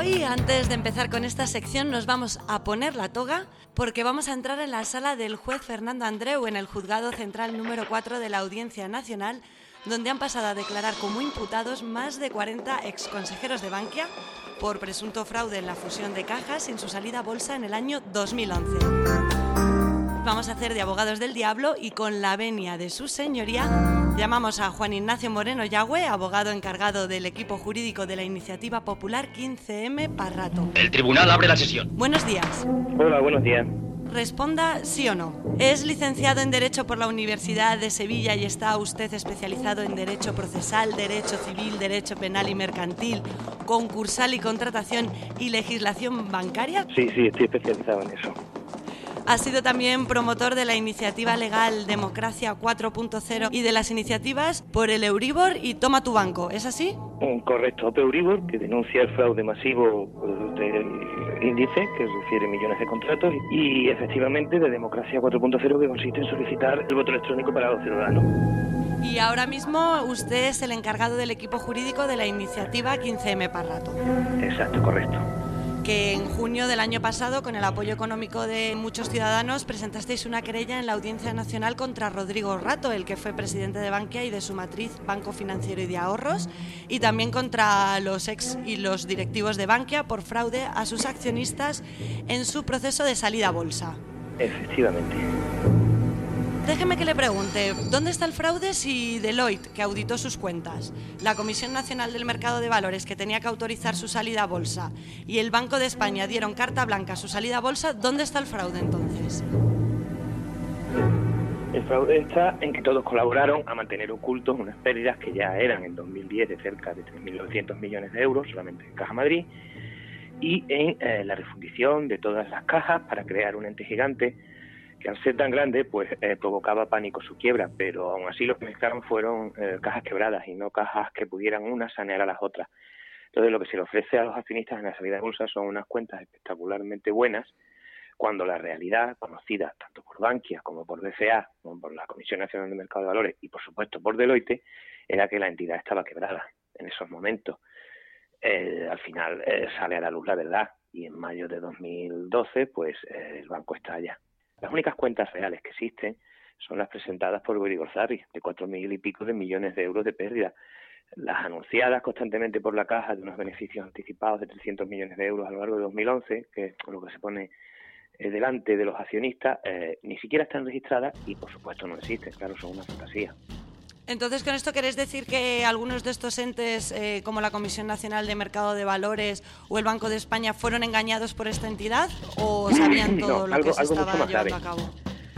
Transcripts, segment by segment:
Hoy, antes de empezar con esta sección, nos vamos a poner la toga porque vamos a entrar en la sala del juez Fernando Andreu en el Juzgado Central número 4 de la Audiencia Nacional, donde han pasado a declarar como imputados más de 40 exconsejeros de Bankia por presunto fraude en la fusión de cajas en su salida a bolsa en el año 2011. Vamos a hacer de abogados del diablo y con la venia de su señoría llamamos a Juan Ignacio Moreno Yagüe, abogado encargado del equipo jurídico de la Iniciativa Popular 15M Parrato. El tribunal abre la sesión. Buenos días. Hola, buenos días. Responda sí o no. ¿Es licenciado en Derecho por la Universidad de Sevilla y está usted especializado en Derecho Procesal, Derecho Civil, Derecho Penal y Mercantil, Concursal y Contratación y Legislación Bancaria? Sí, estoy especializado en eso. Ha sido también promotor de la iniciativa legal Democracia 4.0 y de las iniciativas por el Euribor y Toma tu Banco, ¿es así? Correcto, Euribor, que denuncia el fraude masivo del índice, que refiere millones de contratos, y efectivamente de Democracia 4.0, que consiste en solicitar el voto electrónico para los ciudadanos. Y ahora mismo usted es el encargado del equipo jurídico de la iniciativa 15M Parrato. Exacto, correcto. Que en junio del año pasado, con el apoyo económico de muchos ciudadanos, presentasteis una querella en la Audiencia Nacional contra Rodrigo Rato, el que fue presidente de Bankia y de su matriz Banco Financiero y de Ahorros, y también contra los ex y los directivos de Bankia por fraude a sus accionistas en su proceso de salida a bolsa. Efectivamente. Déjeme que le pregunte, ¿dónde está el fraude si Deloitte, que auditó sus cuentas, la Comisión Nacional del Mercado de Valores, que tenía que autorizar su salida a bolsa, y el Banco de España dieron carta blanca a su salida a bolsa? ¿Dónde está el fraude entonces? El fraude está en que todos colaboraron a mantener ocultos unas pérdidas que ya eran en 2010 de cerca de 3.900 millones de euros solamente en Caja Madrid, y en la refundición de todas las cajas para crear un ente gigante que al ser tan grande pues provocaba pánico su quiebra, pero aún así lo que mezclaron fueron cajas quebradas y no cajas que pudieran unas sanear a las otras. Entonces lo que se le ofrece a los accionistas en la salida de bolsa son unas cuentas espectacularmente buenas, cuando la realidad, conocida tanto por Bankia como por BCA, como por la Comisión Nacional del Mercado de Valores y por supuesto por Deloitte, era que la entidad estaba quebrada en esos momentos. Al final sale a la luz la verdad y en mayo de 2012 pues el banco estalla. Las únicas cuentas reales que existen son las presentadas por Gorrigorzáriz, de 4.000 y pico de millones de euros de pérdida. Las anunciadas constantemente por la Caja de unos beneficios anticipados de 300 millones de euros a lo largo de 2011, que es lo que se pone delante de los accionistas, ni siquiera están registradas y por supuesto no existen, claro, son una fantasía. Entonces, ¿con esto queréis decir que algunos de estos entes, como la Comisión Nacional de Mercado de Valores o el Banco de España, fueron engañados por esta entidad o sabían todo lo que se estaba llevando a cabo?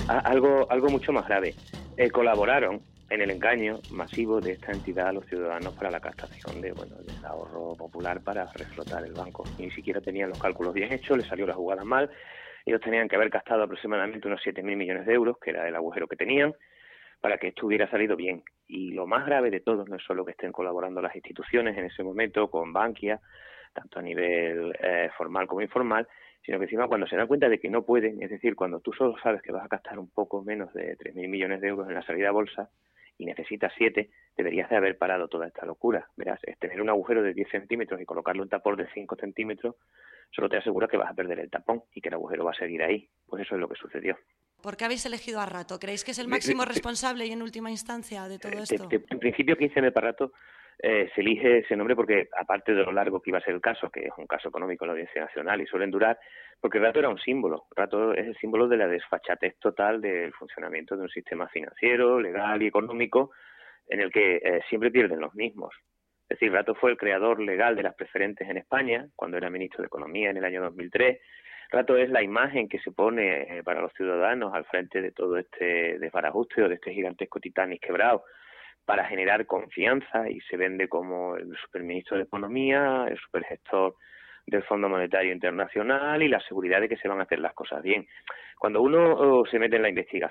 Algo mucho más grave. Colaboraron en el engaño masivo de esta entidad a los ciudadanos para la captación del ahorro popular para reflotar el banco. Ni siquiera tenían los cálculos bien hechos, les salió la jugada mal. Ellos tenían que haber gastado aproximadamente unos 7.000 millones de euros, que era el agujero que tenían, para que esto hubiera salido bien. Y lo más grave de todo no es solo que estén colaborando las instituciones en ese momento con Bankia, tanto a nivel formal como informal, sino que encima cuando se dan cuenta de que no pueden, es decir, cuando tú solo sabes que vas a gastar un poco menos de 3.000 millones de euros en la salida a bolsa y necesitas 7, deberías de haber parado toda esta locura. Verás, es tener un agujero de 10 centímetros y colocarle un tapón de 5 centímetros, solo te asegura que vas a perder el tapón y que el agujero va a seguir ahí. Pues eso es lo que sucedió. ¿Por qué habéis elegido a Rato? ¿Creéis que es el máximo responsable y en última instancia de todo esto? En principio 15M Parrato se elige ese nombre porque, aparte de lo largo que iba a ser el caso, que es un caso económico en la Audiencia Nacional y suelen durar, porque Rato era un símbolo. Rato es el símbolo de la desfachatez total del funcionamiento de un sistema financiero, legal y económico en el que siempre pierden los mismos. Es decir, Rato fue el creador legal de las preferentes en España cuando era ministro de Economía en el año 2003. Rato es la imagen que se pone para los ciudadanos al frente de todo este desbarajuste o de este gigantesco Titanic quebrado para generar confianza y se vende como el superministro de Economía, el supergestor del Fondo Monetario Internacional y la seguridad de que se van a hacer las cosas bien. Cuando uno se mete en la investigación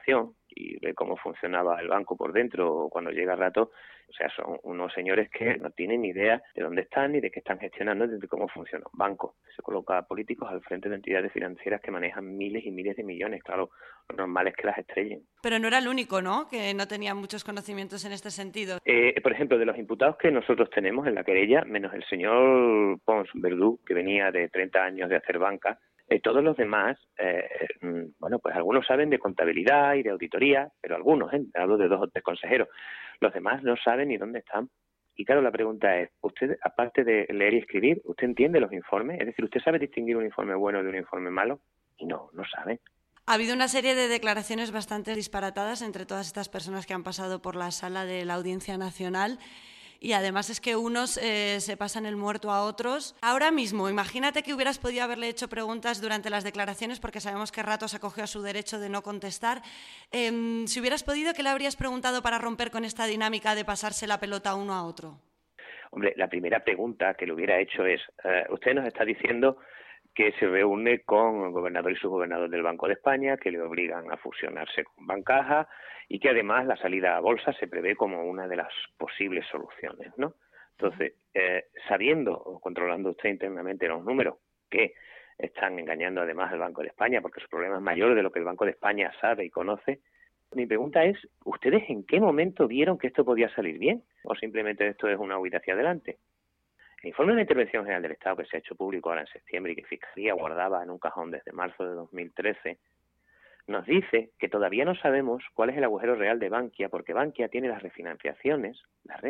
y ve cómo funcionaba el banco por dentro o cuando llega rato, o sea, son unos señores que no tienen ni idea de dónde están ni de qué están gestionando ni de cómo funciona un banco. Se coloca a políticos al frente de entidades financieras que manejan miles y miles de millones. Claro, lo normal es que las estrellen. Pero no era el único, ¿no?, que no tenía muchos conocimientos en este sentido. Por ejemplo, de los imputados que nosotros tenemos en la querella, menos el señor Pons Verdú, que venía de 30 años de hacer banca, todos los demás, bueno, pues algunos saben de contabilidad y de auditoría, pero algunos, hablo de 2 o 3 consejeros, los demás no saben ni dónde están. Y claro, la pregunta es, ¿usted, aparte de leer y escribir, usted entiende los informes? Es decir, ¿usted sabe distinguir un informe bueno de un informe malo? Y no saben. Ha habido una serie de declaraciones bastante disparatadas entre todas estas personas que han pasado por la sala de la Audiencia Nacional. Y además es que unos se pasan el muerto a otros. Ahora mismo, imagínate que hubieras podido haberle hecho preguntas durante las declaraciones, porque sabemos que Ratos acogió a su derecho de no contestar. Si hubieras podido, ¿qué le habrías preguntado para romper con esta dinámica de pasarse la pelota uno a otro? Hombre, la primera pregunta que le hubiera hecho es, usted nos está diciendo que se reúne con el gobernador y subgobernador del Banco de España, que le obligan a fusionarse con Bancaja y que además la salida a bolsa se prevé como una de las posibles soluciones, ¿no? Entonces, sabiendo o controlando usted internamente los números que están engañando además al Banco de España, porque su problema es mayor de lo que el Banco de España sabe y conoce, mi pregunta es, ¿ustedes en qué momento vieron que esto podía salir bien? ¿O simplemente esto es una huida hacia adelante? El informe de la Intervención General del Estado, que se ha hecho público ahora en septiembre y que Fiscalía guardaba en un cajón desde marzo de 2013, nos dice que todavía no sabemos cuál es el agujero real de Bankia, porque Bankia tiene las refinanciaciones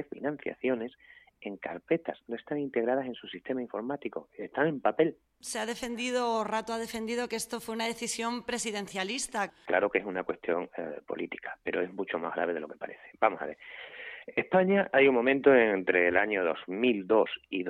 en carpetas, no están integradas en su sistema informático, están en papel. Se ha defendido, Rato ha defendido que esto fue una decisión presidencialista. Claro que es una cuestión política, pero es mucho más grave de lo que parece. Vamos a ver. España hay un momento entre el año 2002 y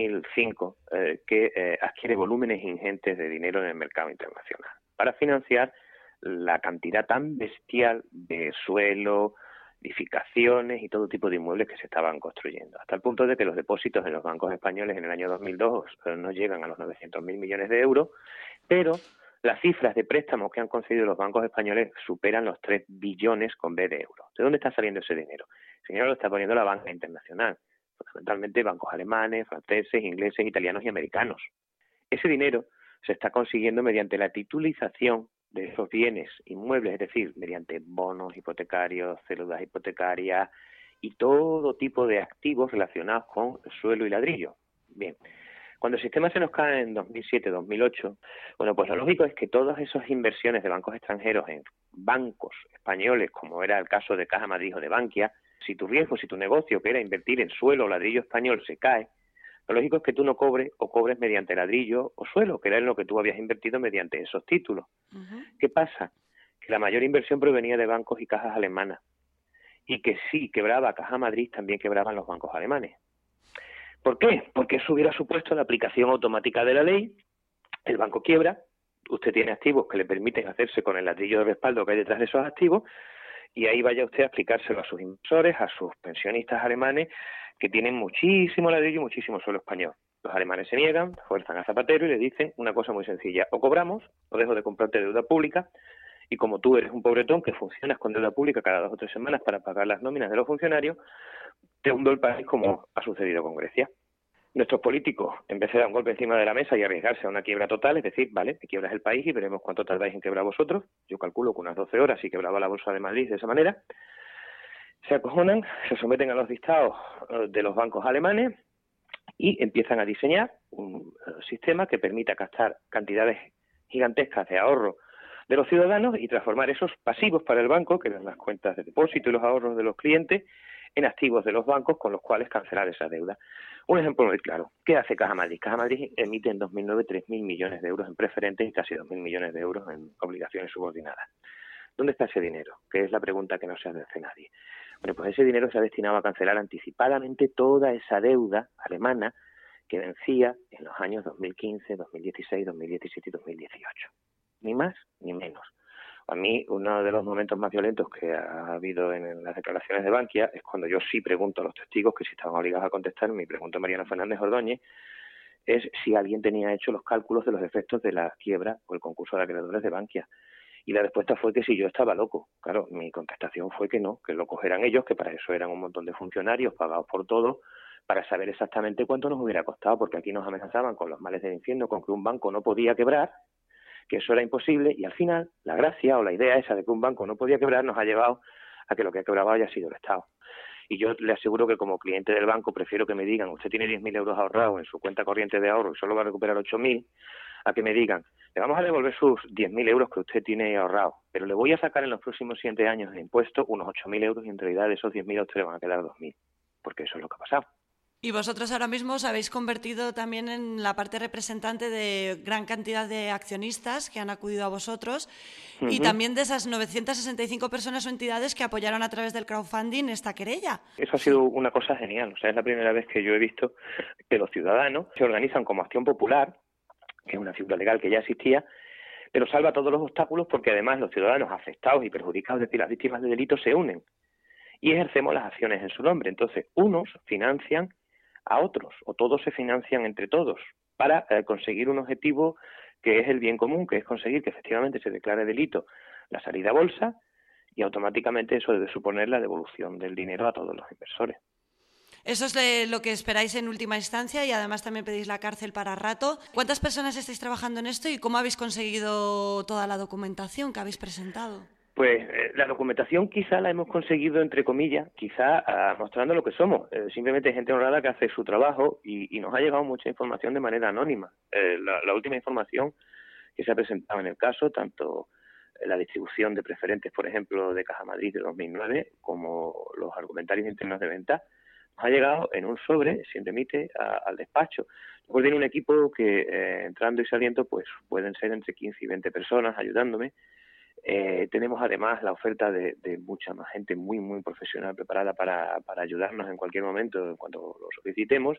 2005 que adquiere volúmenes ingentes de dinero en el mercado internacional para financiar la cantidad tan bestial de suelo, edificaciones y todo tipo de inmuebles que se estaban construyendo, hasta el punto de que los depósitos en los bancos españoles en el año 2002 no llegan a los 900.000 millones de euros, pero las cifras de préstamos que han concedido los bancos españoles superan los 3 billones con B de euros. ¿De dónde está saliendo ese dinero? El dinero lo está poniendo la banca internacional, fundamentalmente bancos alemanes, franceses, ingleses, italianos y americanos. Ese dinero se está consiguiendo mediante la titulización de esos bienes inmuebles, es decir, mediante bonos hipotecarios, cédulas hipotecarias y todo tipo de activos relacionados con suelo y ladrillo. Bien. Cuando el sistema se nos cae en 2007-2008, bueno, pues lo lógico es que todas esas inversiones de bancos extranjeros en bancos españoles, como era el caso de Caja Madrid o de Bankia, si tu riesgo, si tu negocio, que era invertir en suelo o ladrillo español, se cae, lo lógico es que tú no cobres o cobres mediante ladrillo o suelo, que era en lo que tú habías invertido mediante esos títulos. ¿Qué pasa? Que la mayor inversión provenía de bancos y cajas alemanas. Y que si quebraba Caja Madrid, también quebraban los bancos alemanes. ¿Por qué? Porque eso hubiera supuesto la aplicación automática de la ley, el banco quiebra, usted tiene activos que le permiten hacerse con el ladrillo de respaldo que hay detrás de esos activos, y ahí vaya usted a explicárselo a sus inversores, a sus pensionistas alemanes, que tienen muchísimo ladrillo y muchísimo suelo español. Los alemanes se niegan, fuerzan a Zapatero y le dicen una cosa muy sencilla: o cobramos, o dejo de comprarte deuda pública, y como tú eres un pobretón que funcionas con deuda pública cada 2 o 3 semanas para pagar las nóminas de los funcionarios, te hundo el país como ha sucedido con Grecia. Nuestros políticos, en vez de dar un golpe encima de la mesa y arriesgarse a una quiebra total, es decir, vale, me quiebras el país y veremos cuánto tardáis en quebrar vosotros, yo calculo que unas 12 horas si quebraba la Bolsa de Madrid de esa manera, se acojonan, se someten a los dictados de los bancos alemanes y empiezan a diseñar un sistema que permita captar cantidades gigantescas de ahorro de los ciudadanos y transformar esos pasivos para el banco, que eran las cuentas de depósito y los ahorros de los clientes, en activos de los bancos con los cuales cancelar esa deuda. Un ejemplo muy claro. ¿Qué hace Caja Madrid? Caja Madrid emite en 2009 3.000 millones de euros en preferentes y casi 2.000 millones de euros en obligaciones subordinadas. ¿Dónde está ese dinero? Que es la pregunta que no se hace nadie. Bueno, pues ese dinero se ha destinado a cancelar anticipadamente toda esa deuda alemana que vencía en los años 2015, 2016, 2017 y 2018. Ni más ni menos. A mí, uno de los momentos más violentos que ha habido en las declaraciones de Bankia es cuando yo sí pregunto a los testigos, que si estaban obligados a contestar, me pregunto a Mariano Fernández Ordóñez, es si alguien tenía hecho los cálculos de los efectos de la quiebra o el concurso de acreedores de Bankia. Y la respuesta fue que si yo estaba loco. Claro, mi contestación fue que no, que locos eran ellos, que para eso eran un montón de funcionarios pagados por todos, para saber exactamente cuánto nos hubiera costado, porque aquí nos amenazaban con los males del infierno, con que un banco no podía quebrar, que eso era imposible, y al final la gracia o la idea esa de que un banco no podía quebrar nos ha llevado a que lo que ha quebrado haya sido el Estado. Y yo le aseguro que como cliente del banco prefiero que me digan, usted tiene 10.000 euros ahorrados en su cuenta corriente de ahorro y solo va a recuperar 8.000, a que me digan, le vamos a devolver sus 10.000 euros que usted tiene ahorrados, pero le voy a sacar en los próximos 7 años de impuestos unos 8.000 euros y en realidad de esos 10.000 a usted le van a quedar 2.000, porque eso es lo que ha pasado. Y vosotros ahora mismo os habéis convertido también en la parte representante de gran cantidad de accionistas que han acudido a vosotros y también de esas 965 personas o entidades que apoyaron a través del crowdfunding esta querella. Eso ha sido una cosa genial. O sea, es la primera vez que yo he visto que los ciudadanos se organizan como Acción Popular, que es una figura legal que ya existía, pero salva todos los obstáculos porque además los ciudadanos afectados y perjudicados, es decir, las víctimas de delitos, se unen y ejercemos las acciones en su nombre. Entonces, unos financian a otros, o todos se financian entre todos, para conseguir un objetivo que es el bien común, que es conseguir que efectivamente se declare delito la salida a bolsa, y automáticamente eso debe suponer la devolución del dinero a todos los inversores. Eso es lo que esperáis en última instancia y además también pedís la cárcel para rato. ¿Cuántas personas estáis trabajando en esto y cómo habéis conseguido toda la documentación que habéis presentado? Pues la documentación quizá la hemos conseguido, entre comillas, quizá mostrando lo que somos. Simplemente gente honrada que hace su trabajo y nos ha llegado mucha información de manera anónima. La última información que se ha presentado en el caso, tanto la distribución de preferentes, por ejemplo, de Caja Madrid de 2009, como los argumentarios internos de venta, nos ha llegado en un sobre, se remite al despacho. Luego tiene un equipo que, entrando y saliendo, pues pueden ser entre 15 y 20 personas ayudándome. Tenemos además la oferta de mucha más gente muy muy profesional preparada para ayudarnos en cualquier momento cuando lo solicitemos,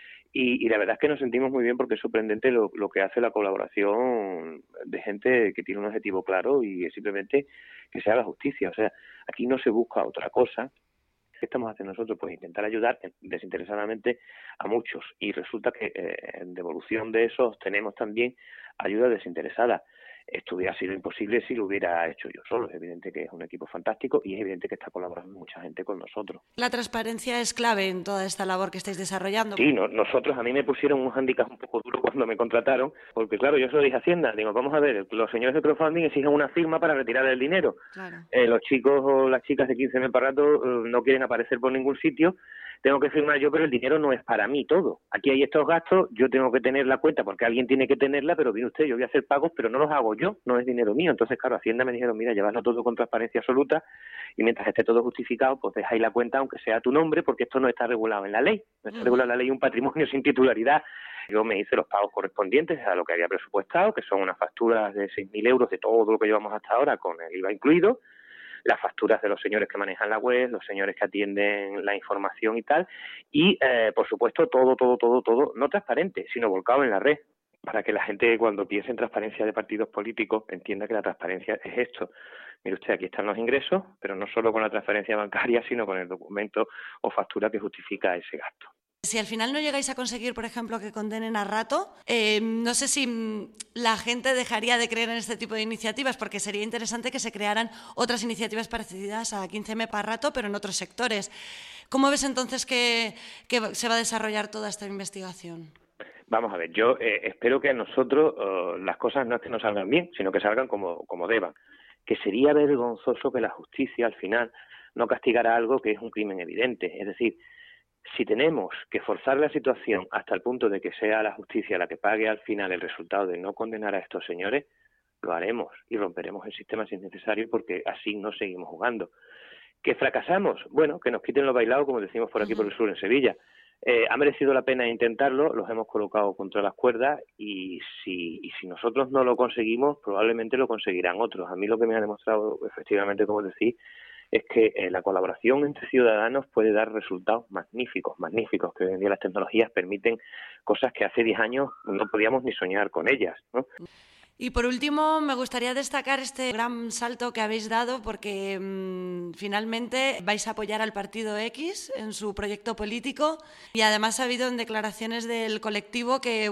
y la verdad es que nos sentimos muy bien porque es sorprendente lo que hace la colaboración de gente que tiene un objetivo claro y es simplemente que se haga justicia. O sea, aquí no se busca otra cosa. ¿Qué estamos haciendo nosotros? Pues intentar ayudar desinteresadamente a muchos, y resulta que en devolución de eso obtenemos también ayuda desinteresada. Esto hubiera sido imposible si lo hubiera hecho yo solo. Es evidente que es un equipo fantástico y es evidente que está colaborando mucha gente con nosotros. La transparencia es clave en toda esta labor que estáis desarrollando. Sí, nosotros, a mí me pusieron un hándicap un poco duro cuando me contrataron, porque claro, yo se lo dije a Hacienda, digo, vamos a ver, los señores de crowdfunding exigen una firma para retirar el dinero. Claro. Los chicos o las chicas de 15 para rato no quieren aparecer por ningún sitio, tengo que firmar yo, pero el dinero no es para mí todo. Aquí hay estos gastos, yo tengo que tener la cuenta porque alguien tiene que tenerla, pero viene usted, yo voy a hacer pagos, pero no los hago yo, no es dinero mío. Entonces, claro, Hacienda me dijeron, mira, llevadlo todo con transparencia absoluta y mientras esté todo justificado, pues dejáis la cuenta aunque sea tu nombre, porque esto no está regulado en la ley. No está regulado en la ley un patrimonio sin titularidad. Yo me hice los pagos correspondientes a lo que había presupuestado, que son unas facturas de 6.000 euros de todo lo que llevamos hasta ahora, con el IVA incluido, las facturas de los señores que manejan la web, los señores que atienden la información y tal, y por supuesto todo, no transparente, sino volcado en la red, para que la gente cuando piense en transparencia de partidos políticos entienda que la transparencia es esto. Mire usted, aquí están los ingresos, pero no solo con la transferencia bancaria, sino con el documento o factura que justifica ese gasto. Si al final no llegáis a conseguir, por ejemplo, que condenen a rato, no sé si la gente dejaría de creer en este tipo de iniciativas, porque sería interesante que se crearan otras iniciativas parecidas a 15M para rato, pero en otros sectores. ¿Cómo ves entonces que se va a desarrollar toda esta investigación? Vamos a ver, yo espero que a nosotros las cosas no es que no salgan bien, sino que salgan como deban. Que sería vergonzoso que la justicia al final no castigara algo que es un crimen evidente. Es decir, si tenemos que forzar la situación hasta el punto de que sea la justicia la que pague al final el resultado de no condenar a estos señores, lo haremos y romperemos el sistema si es necesario, porque así no seguimos jugando. ¿Que fracasamos? Bueno, que nos quiten lo bailado, como decimos por aquí por el sur, en Sevilla. Ha merecido la pena intentarlo, los hemos colocado contra las cuerdas y si nosotros no lo conseguimos, probablemente lo conseguirán otros. A mí lo que me ha demostrado, efectivamente, como decís, es que la colaboración entre ciudadanos puede dar resultados magníficos, que hoy en día las tecnologías permiten cosas que hace 10 años no podíamos ni soñar con ellas, ¿no? Y por último, me gustaría destacar este gran salto que habéis dado porque finalmente vais a apoyar al Partido X en su proyecto político y además ha habido en declaraciones del colectivo que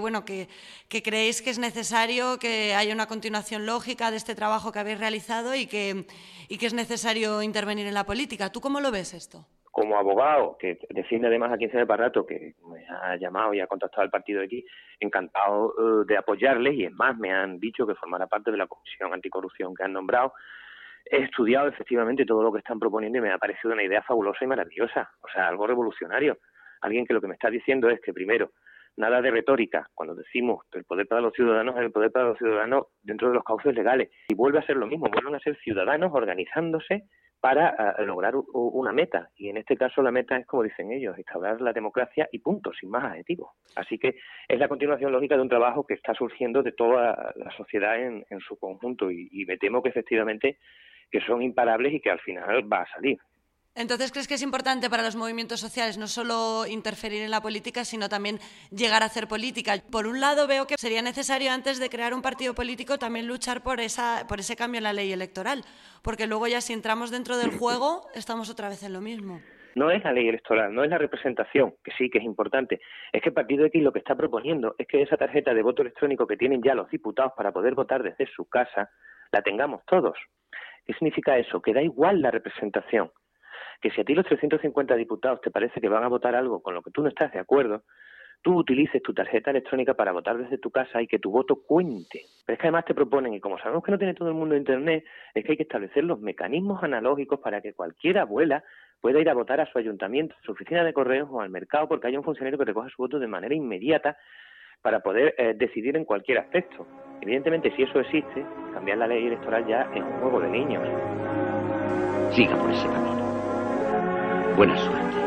creéis que es necesario que haya una continuación lógica de este trabajo que habéis realizado y que es necesario intervenir en la política. ¿Tú cómo lo ves esto? Como abogado, que defiende además a 15 de Parrato, que me ha llamado y ha contactado al Partido X, encantado de apoyarles, y es más, me han dicho que formará parte de la Comisión Anticorrupción que han nombrado. He estudiado efectivamente todo lo que están proponiendo y me ha parecido una idea fabulosa y maravillosa, o sea, algo revolucionario. Alguien que lo que me está diciendo es que, primero, nada de retórica. Cuando decimos que el poder para los ciudadanos es el poder para los ciudadanos dentro de los cauces legales. Y vuelve a ser lo mismo, vuelven a ser ciudadanos organizándose para lograr una meta. Y en este caso la meta es, como dicen ellos, instaurar la democracia y punto, sin más adjetivos. Así que es la continuación lógica de un trabajo que está surgiendo de toda la sociedad en su conjunto. Y me temo que efectivamente que son imparables y que al final va a salir. Entonces, ¿crees que es importante para los movimientos sociales no solo interferir en la política, sino también llegar a hacer política? Por un lado, veo que sería necesario, antes de crear un partido político, también luchar por ese cambio en la ley electoral, porque luego ya si entramos dentro del juego, estamos otra vez en lo mismo. No es la ley electoral, no es la representación, que sí que es importante. Es que el Partido X lo que está proponiendo es que esa tarjeta de voto electrónico que tienen ya los diputados para poder votar desde su casa, la tengamos todos. ¿Qué significa eso? Que da igual la representación. Que si a ti los 350 diputados te parece que van a votar algo con lo que tú no estás de acuerdo, tú utilices tu tarjeta electrónica para votar desde tu casa y que tu voto cuente. Pero es que además te proponen, y como sabemos que no tiene todo el mundo internet, es que hay que establecer los mecanismos analógicos para que cualquier abuela pueda ir a votar a su ayuntamiento, a su oficina de correos o al mercado, porque haya un funcionario que recoja su voto de manera inmediata para poder decidir en cualquier aspecto. Evidentemente, si eso existe, cambiar la ley electoral ya es un juego de niños. Siga por ese camino. Buena suerte.